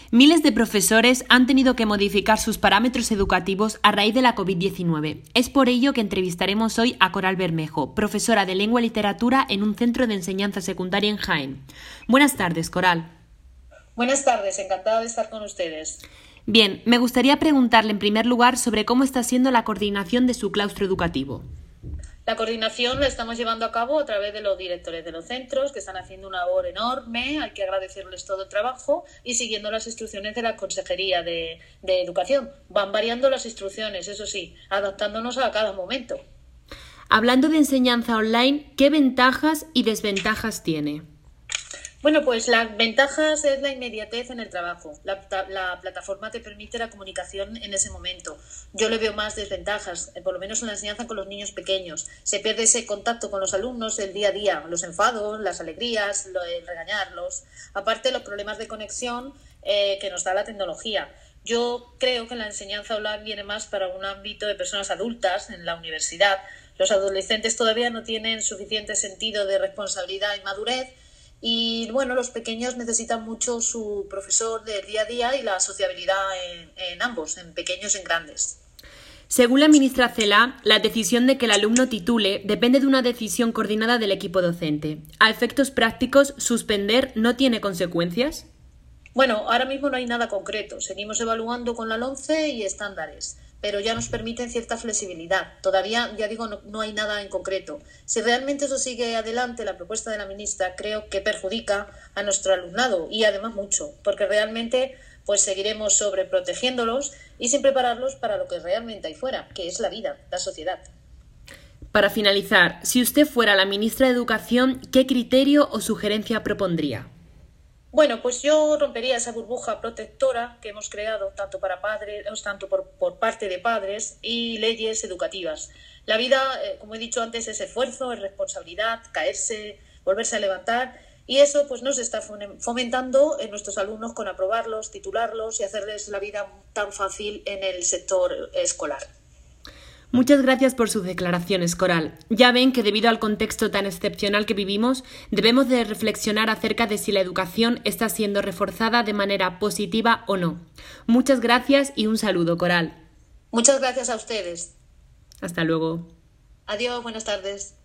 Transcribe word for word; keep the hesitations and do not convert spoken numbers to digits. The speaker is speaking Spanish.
Miles de profesores han tenido que modificar sus parámetros educativos a raíz de la covid diecinueve. Es por ello que entrevistaremos hoy a Coral Bermejo, profesora de Lengua y Literatura en un centro de enseñanza secundaria en Jaén. Buenas tardes, Coral. Buenas tardes, encantada de estar con ustedes. Bien, me gustaría preguntarle en primer lugar sobre cómo está siendo la coordinación de su claustro educativo. La coordinación la estamos llevando a cabo a través de los directores de los centros, que están haciendo una labor enorme, hay que agradecerles todo el trabajo, y siguiendo las instrucciones de la Consejería de, de Educación. Van variando las instrucciones, eso sí, adaptándonos a cada momento. Hablando de enseñanza online, ¿qué ventajas y desventajas tiene? Bueno, pues las ventajas es la inmediatez en el trabajo. La, la plataforma te permite la comunicación en ese momento. Yo le veo más desventajas, por lo menos en la enseñanza con los niños pequeños. Se pierde ese contacto con los alumnos el día a día, los enfados, las alegrías, lo, el regañarlos. Aparte, los problemas de conexión eh, que nos da la tecnología. Yo creo que la enseñanza online viene más para un ámbito de personas adultas en la universidad. Los adolescentes todavía no tienen suficiente sentido de responsabilidad y madurez. Y bueno, los pequeños necesitan mucho su profesor del día a día y la sociabilidad en, en ambos, en pequeños y en grandes. Según la ministra Celaá, la decisión de que el alumno titule depende de una decisión coordinada del equipo docente. A efectos prácticos, ¿suspender no tiene consecuencias? Bueno, ahora mismo no hay nada concreto. Seguimos evaluando con la LOMCE y estándares, pero ya nos permiten cierta flexibilidad. Todavía, ya digo, no, no hay nada en concreto. Si realmente eso sigue adelante, la propuesta de la ministra, creo que perjudica a nuestro alumnado y además mucho, porque realmente pues seguiremos sobreprotegiéndolos y sin prepararlos para lo que realmente hay fuera, que es la vida, la sociedad. Para finalizar, si usted fuera la ministra de Educación, ¿qué criterio o sugerencia propondría? Bueno, pues yo rompería esa burbuja protectora que hemos creado tanto para padres, tanto por, por parte de padres y leyes educativas. La vida, eh, como he dicho antes, es esfuerzo, es responsabilidad, caerse, volverse a levantar, y eso pues nos está fomentando en nuestros alumnos con aprobarlos, titularlos y hacerles la vida tan fácil en el sector escolar. Muchas gracias por sus declaraciones, Coral. Ya ven que debido al contexto tan excepcional que vivimos, debemos de reflexionar acerca de si la educación está siendo reforzada de manera positiva o no. Muchas gracias y un saludo, Coral. Muchas gracias a ustedes. Hasta luego. Adiós, buenas tardes.